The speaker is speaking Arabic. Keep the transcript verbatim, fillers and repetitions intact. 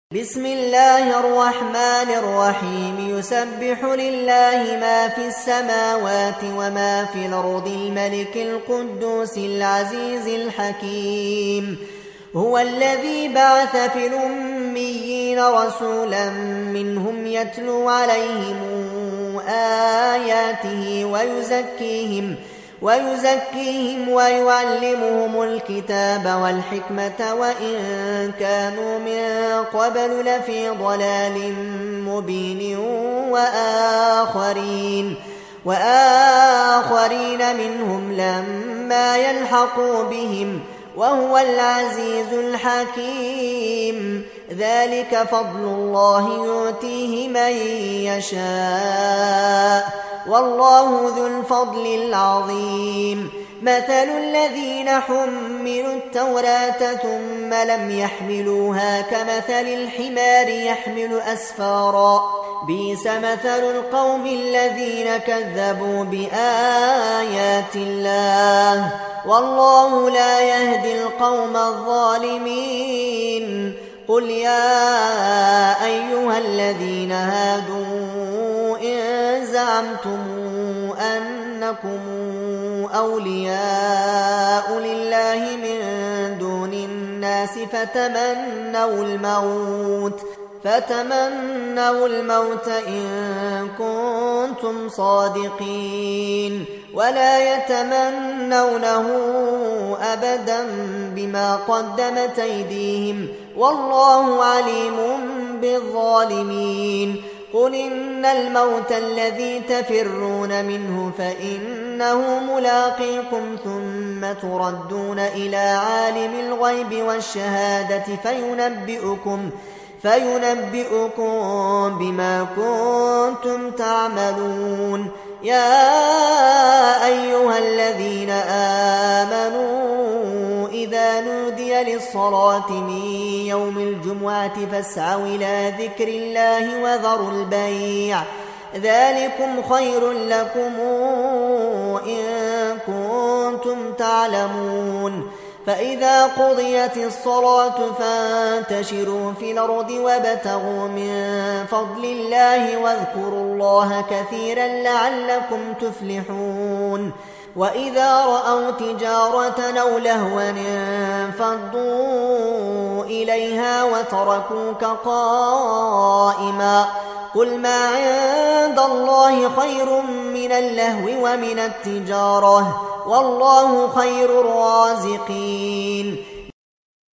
بسم الله الرحمن الرحيم يسبح لله ما في السماوات وما في الأرض الملك القدوس العزيز الحكيم هو الذي بعث في الأميين رسولا منهم يتلو عليهم آياته ويزكيهم ويزكيهم ويعلمهم الكتاب والحكمة وإن كانوا من قبل لفي ضلال مبين وآخرين وآخرين منهم لما يلحقوا بهم وهو العزيز الحكيم ذلك فضل الله يؤتيه من يشاء والله ذو الفضل العظيم مثل الذين حملوا التوراة ثم لم يحملوها كمثل الحمار يحمل أسفارا بئس مثل القوم الذين كذبوا بآيات الله والله لا يهدي القوم الظالمين قل يا أيها الذين هادوا إن زعمتم أنكم أولياء لله من دون الناس فتمنوا الموت فتمنوا الموت إن كنتم صادقين ولا يتمنونه أبدا بما قدمت أيديهم والله عليم بالظالمين قل إن الموت الذي تفرون منه فإنه ملاقيكم ثم تردون إلى عالم الغيب والشهادة فينبئكم فينبئكم بما كنتم تعملون يا أيها الذين آمنوا إذا نودي للصلاة من يوم الجمعة فاسعوا إلى ذكر الله وذروا البيع ذلكم خير لكم إن كنتم تعلمون فإذا قضيت الصلاة فانتشروا في الأرض وابتغوا من فضل الله واذكروا الله كثيرا لعلكم تفلحون وإذا رأوا تجارة أو لهوا انفضوا إليها وتركوك قائما قل ما عند الله خير من اللهو ومن التجارة والله خير الرازقين